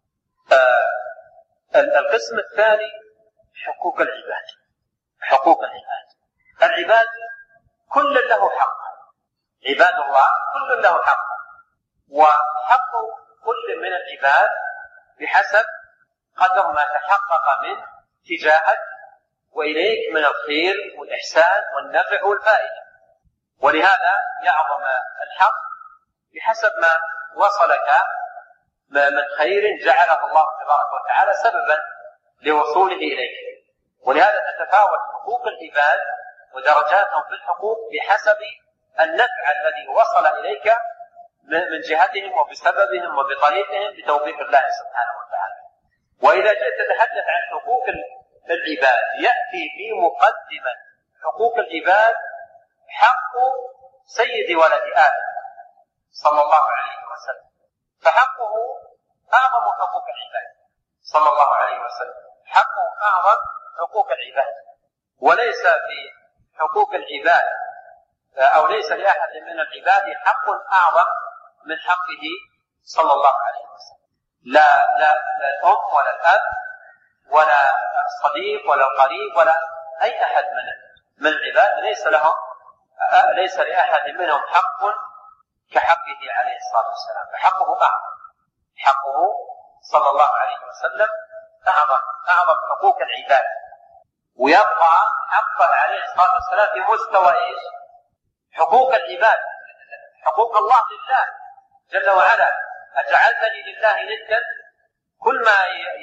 القسم الثاني حقوق العباد. حقوق العباد، العباد كل له حق، عباد الله كل له حق، وحق كل من العباد بحسب قدر ما تحقق من تجاهك وإليك من الخير والإحسان والنفع والفائدة. ولهذا يعظم الحق بحسب ما وصلك من خير جعله الله تبارك وتعالى سببا لوصوله إليك. ولهذا تتفاوت حقوق العباد ودرجاتهم في الحقوق بحسب النفع الذي وصل إليك من جهتهم وبسببهم وبطريقهم بتوفيق الله سبحانه وتعالى. وإذا جئت تتحدث عن حقوق العباد يأتي في مقدمة حقوق العباد حق سيد ولد آدم صلى الله عليه وسلم، فحقه أعظم حقوق العباد صلى الله عليه وسلم، حقه أعظم حقوق العباد. وليس في حقوق العباد أو ليس لأحد من العباد حق أعظم من حقه صلى الله عليه وسلم. لا الأم ولا الأب ولا الصديق ولا القريب ولا أي أحد من العباد ليس لأحد منهم حق كحقه عليه الصلاة والسلام، فحقه أعظم. حقه صلى الله عليه وسلم أعظم حقوق العباد. ويبقى حقه عليه الصلاة والسلام في مستوى إيش؟ حقوق العباد، حقوق الله لله جل وعلا. أجعلتني لله ندا؟ كل ما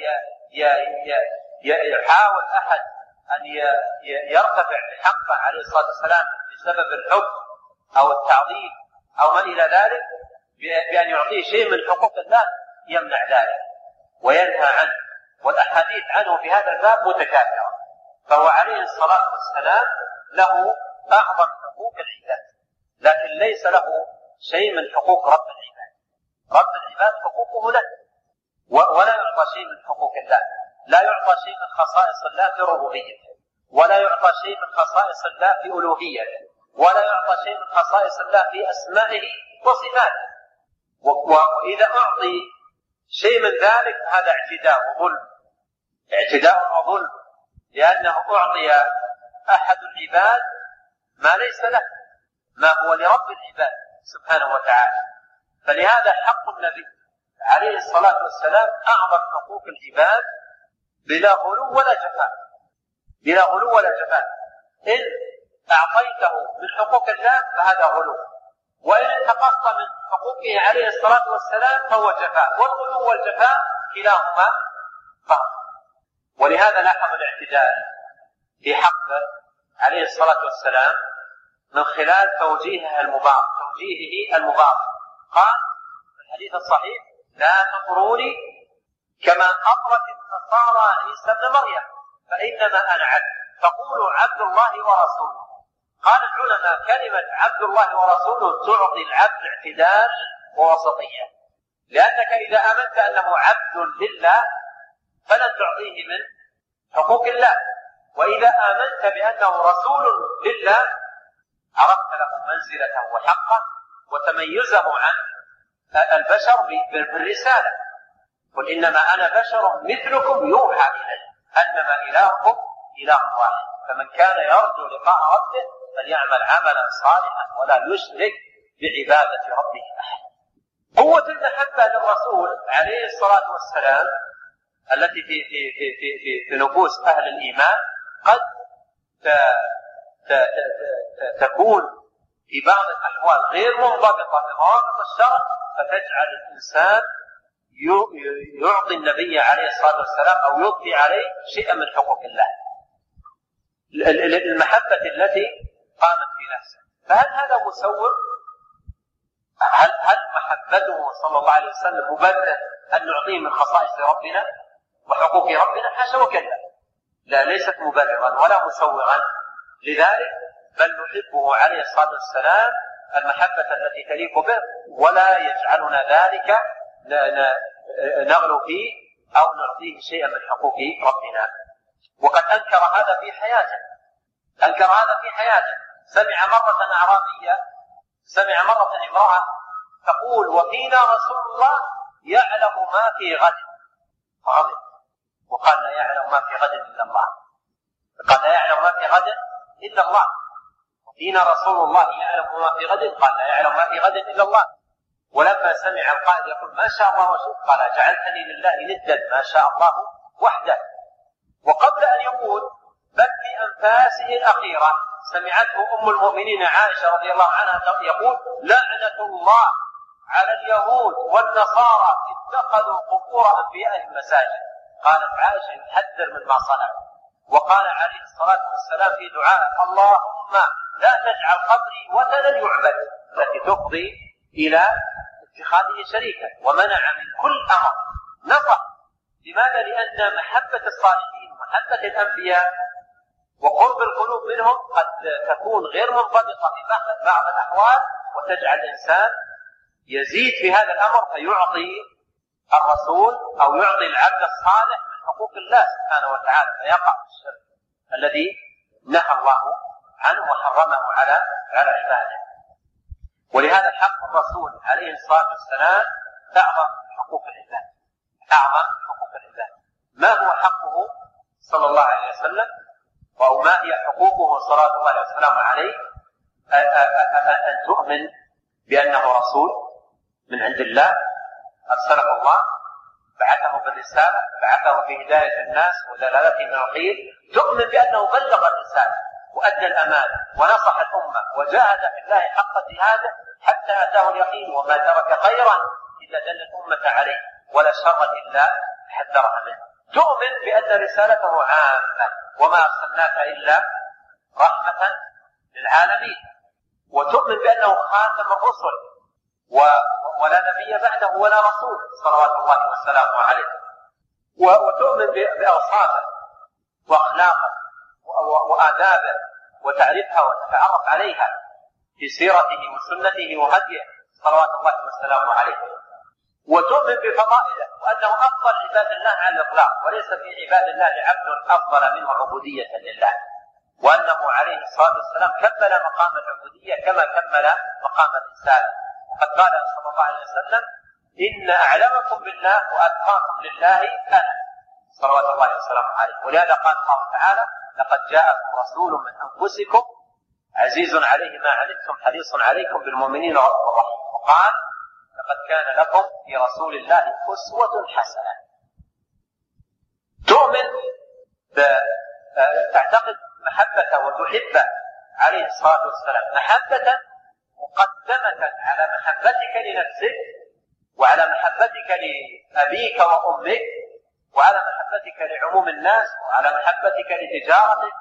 يحاول أحد أن يرتفع بحقه عليه الصلاة والسلام بسبب الحب أو التعظيم أو ما إلى ذلك بأن يعطيه شيء من حقوق الله يمنع ذلك وينهى عنه، والأحاديث عنه في هذا الباب متكاثرة. فهو عليه الصلاة والسلام له أعظم حقوق العباد، لكن ليس له شيء من حقوق رب العباد. رب العباد حقوقه له، ولا يعطى شيء من حقوق الله. لا يعطى شيء من خصائص الله في ربوبيته، ولا يعطى شيء من خصائص الله في ألوهيته، ولا يعطى شيء من خصائص الله في أسمائه وصفاته. وإذا أعطي شيء من ذلك هذا اعتداء وظلم، اعتداء وظلم، لأنه أعطي أحد العباد ما ليس له، ما هو لرب العباد سبحانه وتعالى. فلهذا حق النبي عليه الصلاة والسلام أعظم حقوق العباد بلا غلو ولا جفاء، بلا غلو ولا جفاء. إن أعطيته من حقوق الله فهذا غلو، وإن انتقصت من حقوقه عليه الصلاة والسلام فهو جفاء، والغلو والجفاء كلاهما باطل. ولهذا لاحظ الاعتدال في حقه عليه الصلاة والسلام من خلال توجيهه المبارك. قال في الحديث الصحيح: لا تطروني كما أطرت النصارى عيسى ابن مريم فإنما أنا عبد، فقولوا عبد الله ورسوله. قال العلماء: كلمة عبد الله ورسوله تعطي العبد اعتدال ووسطية، لأنك إذا آمنت أنه عبد لله فلن تعطيه من حقوق الله، وإذا آمنت بأنه رسول لله عرفت له منزلته وحقه وتميزه عن البشر بالرسالة. قل إنما أنا بشر مثلكم يوحى إلي أنما إلهكم إله واحد، فمن كان يرجو لقاء ربه فليعمل عملا صالحا ولا يشرك بعبادة ربه أحد. قوة المحبة للرسول عليه الصلاة والسلام التي في نفوس أهل الإيمان قد تكون في بعض الأحوال غير منضبطة بضوابط الشرع، فتجعل الإنسان يعطي النبي عليه الصلاة والسلام أو يضفي عليه شيئا من حقوق الله، المحبة التي قامت في نفسه. فهل هذا مسوغ؟ هل محبته صلى الله عليه وسلم مبرر أن نعطيه من خصائص ربنا وحقوق ربنا؟ حاشا وكلا، لا، ليست مبررا ولا مسوغا لذلك، بل نحبه عليه الصلاة والسلام المحبة التي تليق به، ولا يجعلنا ذلك نغلو فيه أو نعطيه شيئا من حقوق ربنا. وقد أنكر هذا في حياته. سمع مرة امرأة تقول وفينا رسول الله يعلم ما في غد، فغضب وقال لا يعلم ما في غد إلا الله، وفينا رسول الله يعلم ما في غد، قال لا يعلم ما في غد إلا الله. ولما سمع القائد يقول ما شاء الله وشئت، قال جعلتني لله ندا ما شاء الله وحده. وقبل أن يقول بل في أنفاسه الأخيرة سمعته أم المؤمنين عائشة رضي الله عنها يقول لعنة الله على اليهود والنصارى اتخذوا قبور أنبيائهم مساجد. قالت عائشة يحذر مما صنعوا. وقال عليه الصلاة والسلام في دعاء اللهم لا تجعل قبري وثنا يعبد، التي تفضي إلى اتخاذه شريكا. ومنع من كل أمر نصح. لماذا؟ لأن محبة الصالحين ومحبة الأنبياء وقرب القلوب منهم قد تكون غير منضبطة في بعض الأحوال، وتجعل الإنسان يزيد في هذا الأمر فيعطي الرسول أو يعطي العبد الصالح من حقوق الله سبحانه وتعالى، فيقع في الشرك الذي نهى الله عنه وحرمه على عباده. ولهذا حق الرسول عليه الصلاة والسلام أعظم حقوق العباد. ما هو حقه صلى الله عليه وسلم، أو ما هي حقوقه صلوات الله وسلامه عليه؟ أن تؤمن بأنه رسول من عند الله أرسله الله، بعثه بالرسالة، بعثه بهداية الناس ودلالته من الخير، تؤمن بأنه بلغ الرسالة وأدى الأمانة ونصح الأمة وجاهد في الله حق جهاده حتى أتاه اليقين، وما ترك خيرا إلا دل الأمة عليه ولا شر إلا حذرها منه. تؤمن بأن رسالته عامة وما أرسلناك إلا رحمة للعالمين، وتؤمن بأنه خاتم الرسل ولا نبي بعده ولا رسول صلوات الله وسلامه عليه، وتؤمن بأوصافه وأخلاقه وآدابه وتعرفها وتتعرف عليها في سيرته وسنته وهديه صلوات الله وسلامه عليه. وتؤمن بفضائله وأنه أفضل عباد الله على الإطلاق، وليس في عباد الله عبد أفضل منه عبودية لله، وأنه عليه الصلاة والسلام كمل مقام العبودية كما كمل مقام الرسالة. وقد قال صلى الله عليه وسلم إن أعلمكم بالله وأتقاكم لله أنا صلوات الله وسلامه عليه. ولهذا قال الله تعالى لقد جاءكم رسول من أنفسكم عزيز عليه ما عنتم حريص عليكم بالمؤمنين رؤوف رحيم. وقال لقد كان لكم في رسول الله أسوة حسنة. تؤمن تعتقد محبته وتحبه عليه الصلاة والسلام محبة مقدمة على محبتك لنفسك وعلى محبتك لأبيك وأمك وعلى محبتك لعموم الناس وعلى محبتك لتجارتك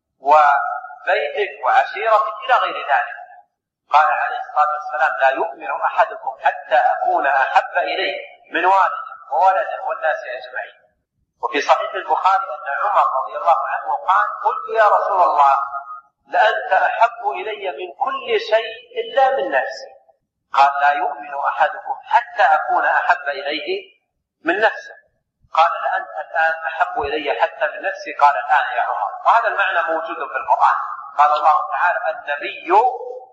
وبيتك وعشيرتك إلى غير ذلك. قال عليه الصلاة والسلام لا يؤمن أحدكم حتى أكون أحب إليه من والده وولده والناس أجمعين. وفي صحيح البخاري أن عمر رضي الله عنه قال قلت يا رسول الله لأنت أحب إلي من كل شيء إلا من نفسي. قال لا يؤمن أحدكم حتى أكون أحب إليه من نفسه. قال لأنت الآن أحب إلي حتى من نفسي. قال الآن يا عمر. وهذا المعنى موجود في القرآن. قال الله تعالى النبي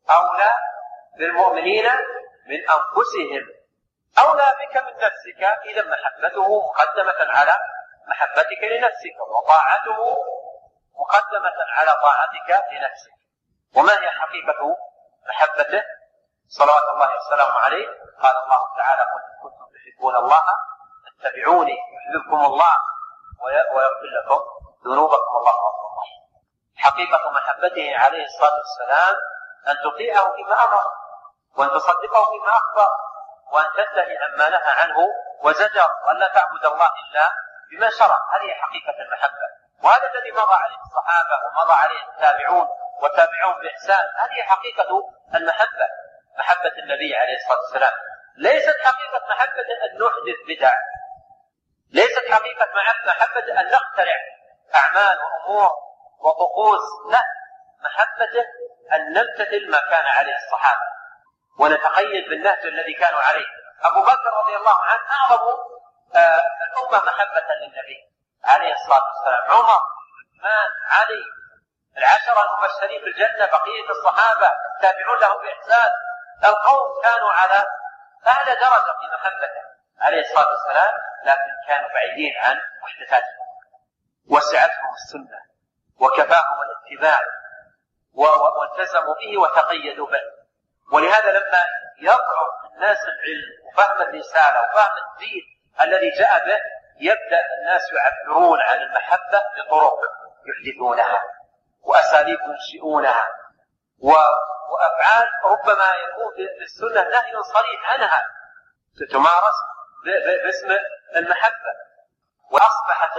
أولى بالمؤمنين من أنفسهم، أولى بك من نفسك، إذا محبته مقدمة على محبتك لنفسك، وطاعته مقدمة على طاعتك لنفسك. وما هي حقيقة محبته صلوات الله وسلامه عليه؟ قال الله تعالى: قل إن كنتم تحبون الله فاتبعوني يحببكم الله ويغفر لكم ذنوبكم، الله غفور رحيم. حقيقة محبته عليه الصلاة والسلام أن تطيعه فيما أمر، وأن تصدقه فيما أخبر، وأن تنتهي عما نهى عنه وزجر، وأن لا تعبد الله إلا بما شرع. هذه حقيقة المحبة، وهذا الذي مضى عليه الصحابة ومضى عليه التابعون وتابعون بإحسان. هذه حقيقة المحبة، محبة النبي عليه الصلاة والسلام. ليست حقيقة محبة أن نحدث بدع، ليست حقيقة محبة أن نخترع أعمال وأمور وطقوس، لا، محبة أن نمتثل ما كان عليه الصحابة ونتقيد بالنهج الذي كانوا عليه. أبو بكر رضي الله عنه أعظم الأمة محبة للنبي عليه الصلاة والسلام، عمر، عثمان، علي، العشرة المبشرين بالجنة، بقية الصحابة التابعون لهم بإحسان. القوم كانوا على أعلى درجة في محبته عليه الصلاة والسلام، لكن كانوا بعيدين عن محدثاتهم، وسعتهم السنة وكفاهم الاتباع والتزموا به وتقيدوا به. ولهذا لما يضعف الناس العلم وفهم الرسالة وفهم الدين الذي جاء به، يبدأ الناس يعبرون عن المحبة بطرق يحدثونها وأساليب ينشئونها وأفعال ربما يكون في السنة نهي صريح عنها تمارس باسم المحبة. وأصبحت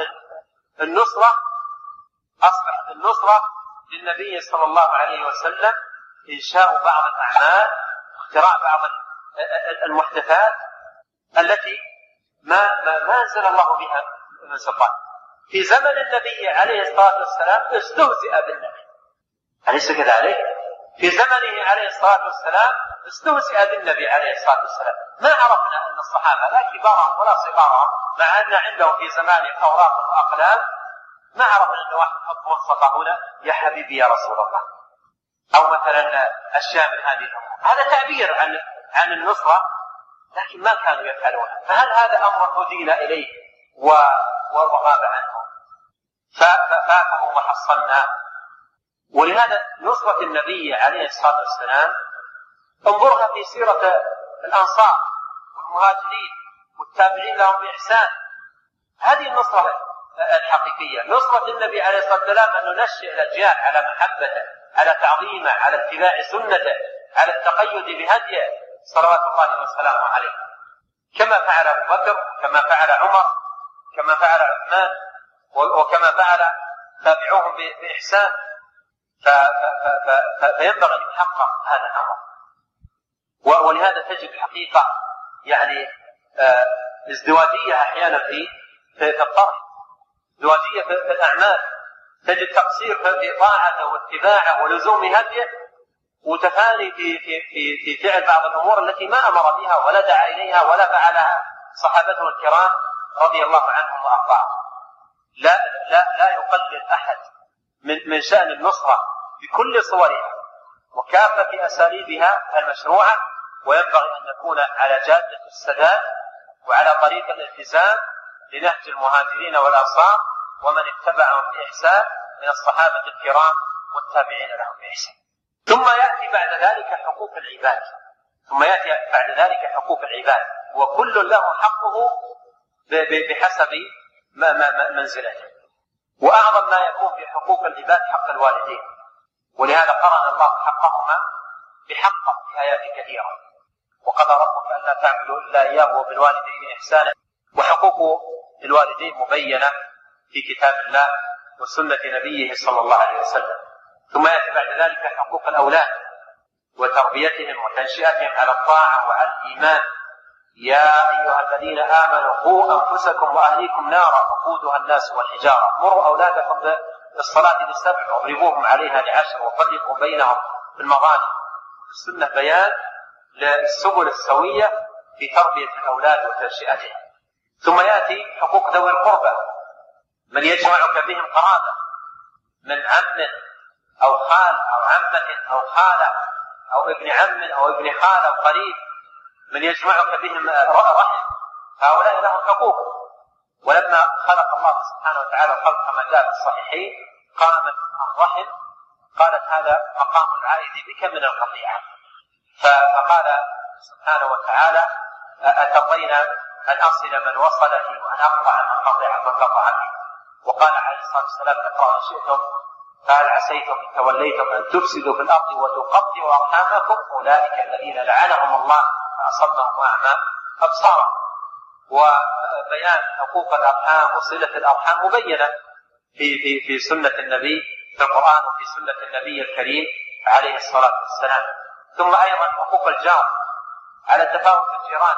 النصرة للنبي صلى الله عليه وسلم إنشاء بعض الأعمال، اختراع بعض المحدثات التي ما أنزل الله بها من سلطان. في زمن النبي عليه الصلاة والسلام استهزئ بالنبي، أليس كذلك؟ في زمنه عليه الصلاة والسلام استهزئ بالنبي عليه الصلاة والسلام. ما عرفنا أن الصحابة لا كبارهم ولا صغارهم، مع أن عندهم في زمانهم أوراق وأقلام، ما عرفنا أن واحد حط ملصقة هنا يا حبيبي يا رسول الله، أو مثلا أشياء من هذه الأمور. هذا تعبير عن النصرة، لكن ما كانوا يفعلونها. فهل هذا أمر هدينا إليه وغاب عنه؟ ففاته وحصلناه. ولهذا نصرة النبي عليه الصلاة والسلام انظرها في سيرة الأنصار والمهاجرين والتابعين لهم بإحسان. هذه النصرة الحقيقية، نصرة النبي عليه الصلاة والسلام أن ننشئ الأجيال على محبته، على تعظيمه، على اتباع سنته، على التقيد بهديه صلوات الله وسلامه عليه، كما فعل أبو بكر، كما فعل عمر، كما فعل عثمان، وكما فعل تابعوهم بإحسان. فينبغي أن يحقق هذا الأمر. ولهذا تجد حقيقة يعني ازدواجية أحيانا في الطرح، ازدواجية في الأعمال، تجد تقصير في طاعته واتباعه ولزوم هديه، وتفاني في فعل بعض الأمور التي ما أمر بها ولا دعا إليها ولا فعلها صحابته الكرام رضي الله عنهم وأرضاهم. لا يقلل أحد من شأن النصرة بكل صورها وكافة أساليبها المشروعة، وينبغي أن نكون على جادة السداد وعلى طريق الالتزام لنهج المهاجرين والأنصار ومن اتبعهم بإحسان من الصحابة الكرام والتابعين لهم بإحسان. ثم يأتي بعد ذلك حقوق العباد، وكل له حقه بحسب منزلته. وأعظم ما يكون في حقوق العباد حق الوالدين، ولهذا قرن الله حقهما بحقه في آيات كثيرة: وقضى ربك ألا تعبدوا إلا إياه وبالوالدين إحسانا. وحقوق الوالدين مبينة في كتاب الله وسنة نبيه صلى الله عليه وسلم. ثم يأتي بعد ذلك حقوق الأولاد وتربيتهم وتنشئتهم على الطاعة وعلى الإيمان: يا أيها الذين آمنوا قوا أنفسكم وأهليكم نارا وقودها الناس والحجارة. مروا أولادكم بالصلاة ل7 واضربوهم عليها ل10 وفرقوا بينهم في المضاجع. في السنة بيان للسبل السوية في تربية الأولاد وتنشئتهم. ثم يأتي حقوق ذوي القربى، من يجمعك بهم قرابة من عم أو خال أو عمة أو خالة أو ابن عم أو ابن خال أو قريب من يجمعك بهم رحم، هؤلاء لهم حقوق. ولما خلق الله سبحانه وتعالى الخلق كما جاء في الصحيحين قامت الرحم، قالت هذا مقام العائد بك من القطيعة، فقال سبحانه وتعالى أترضين أن أصل من وصلني وأن أقطع من قطعني. وقال عليه الصلاة والسلام اقرأوا إن شئتم فهل عسيتم إن توليتم أن تفسدوا في الأرض وتقطعوا أرحامكم أولئك الذين لعنهم الله فأصمهم وأعمى أبصارهم. وبيان حقوق الأرحام وصلة الأرحام مبينة في سنة النبي في القرآن وفي سنة النبي الكريم عليه الصلاة والسلام. ثم أيضا حقوق الجار على تفاوت الجيران،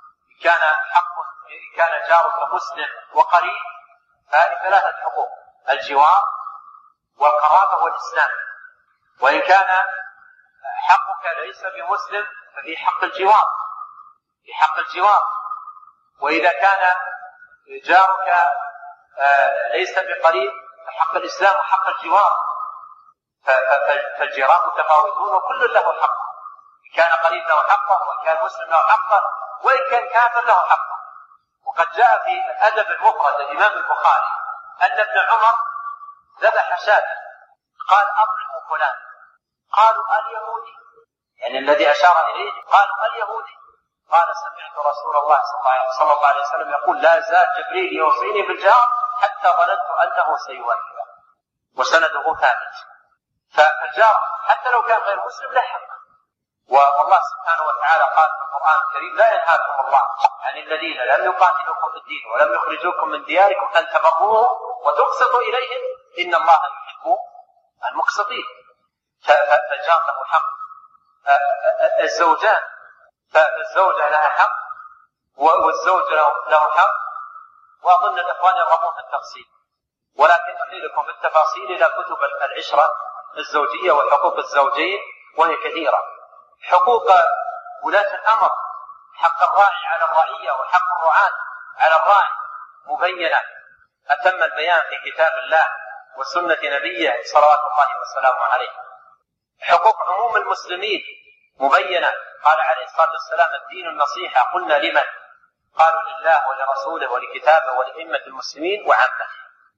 كان جارك مسلم وقريب فهذه ثلاثة حقوق: الجوار والقرابة والإسلام. وإن كان حقك ليس بمسلم ففي حق الجوار، وإذا كان جارك ليس بقريب فحق الإسلام وحق الجوار. فالجيران متفاوتون وكل له حق، إن كان قريب له حقه وإن كان مسلم له حقه وإن كان كافر له حقه. وقد جاء في الأدب المفرد الإمام البخاري أن ابن عمر ذبح شاة، قال أطعموا فلان، قالوا اليهودي، يعني الذي أشار إليه قالوا اليهودي، قال سمعت رسول الله صلى الله عليه وسلم يقول لا زال جبريل يوصيني بالجار حتى ظننت أنه سيوافقه، وسنده ثابت. فالجار حتى لو كان غير مسلم له حق. والله سبحانه وتعالى قال في القرآن الكريم لا ينهاكم الله عن الذين لم يقاتلوكم في الدين ولم يخرجوكم من دياركم أن تبروهم وتقسطوا إليهم إن الله يحب المقسطين. فالجار له حق. الزوجان، فالزوجة لها حق والزوج له حق. وأظن الإخوان يرغبون في التفصيل، ولكن أخيلكم في التفاصيل إلى كتب العشرة الزوجية وحقوق الزوجين وهي كثيرة. حقوق ولاة الأمر، حق الراعي على الرعية وحق الرعاة على الراعي مبينة، أتم البيان في كتاب الله وسنة نبيه صلوات الله وسلامه عليه. حقوق عموم المسلمين مبينة، قال عليه الصلاة والسلام الدين النصيحة، قلنا لمن؟ قالوا لله ولرسوله ولكتابه ولأئمة المسلمين وعامته.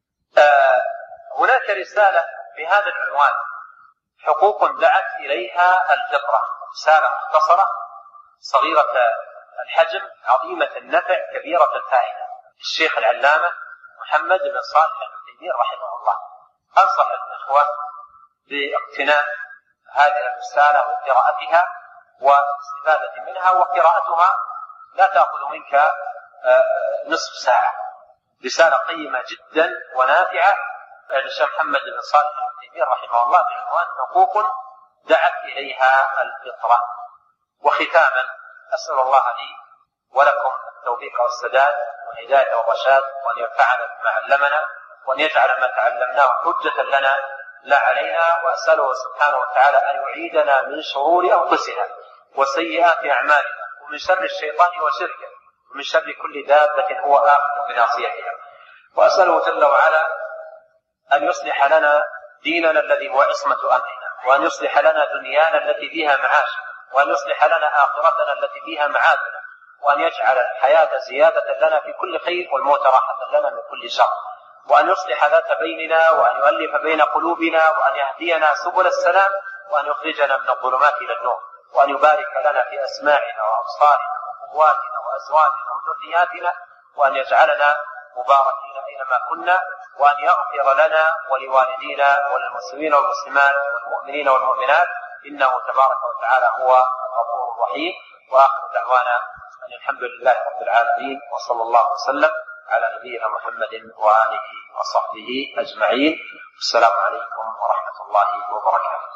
هناك رسالة بهذا العنوان حقوق دعت إليها الفطرة، رسالة مختصرة صغيرة الحجم عظيمة النفع كبيرة الفائدة، الشيخ العلامة محمد بن صالح العثيمين رحمه الله. أنصح الإخوة باقتناء هذه الرسالة وقراءتها والاستفادة منها، وقراءتها لا تأخذ منك نصف ساعة. رسالة قيمة جدا ونافعة للشيخ محمد بن صالح العثيمين رحمه الله بعنوان حقوق دعت إليها الفطرة. وختاما أسأل الله لي ولكم التوفيق والسداد والهداية والرشاد، وأن ينفعنا بما علمنا، وأن يجعل ما تعلمناه حجة لنا لا علينا. وأسأله سبحانه وتعالى أن يعيدنا من شرور أنفسنا وسيئات أعمالنا ومن شر الشيطان وشركه ومن شر كل دابة هو آخذ بناصيتها. وأسأله جل وعلا أن يصلح لنا ديننا الذي هو عصمة أمرنا، وأن يصلح لنا دنيانا التي فيها معاشنا، وأن يصلح لنا آخرتنا التي فيها معادنا، وأن يجعل الحياة زيادة لنا في كل خير والموت راحة لنا من كل شر، وأن يصلح ذات بيننا، وأن يؤلف بين قلوبنا، وأن يهدينا سبل السلام، وأن يخرجنا من الظلمات إلى النور، وأن يبارك لنا في أسماعنا وأبصارنا وقواتنا وأزواجنا وذرياتنا، وأن يجعلنا مباركين أينما كنا، وأن يغفر لنا ولوالدينا وللمسلمين والمسلمات والمؤمنين والمؤمنات، إنه تبارك وتعالى هو الغفور الرحيم. وآخر دعوانا أن الحمد لله رب العالمين، وصلى الله وسلم على نبينا محمد وآله وصحبه أجمعين. السلام عليكم ورحمة الله وبركاته.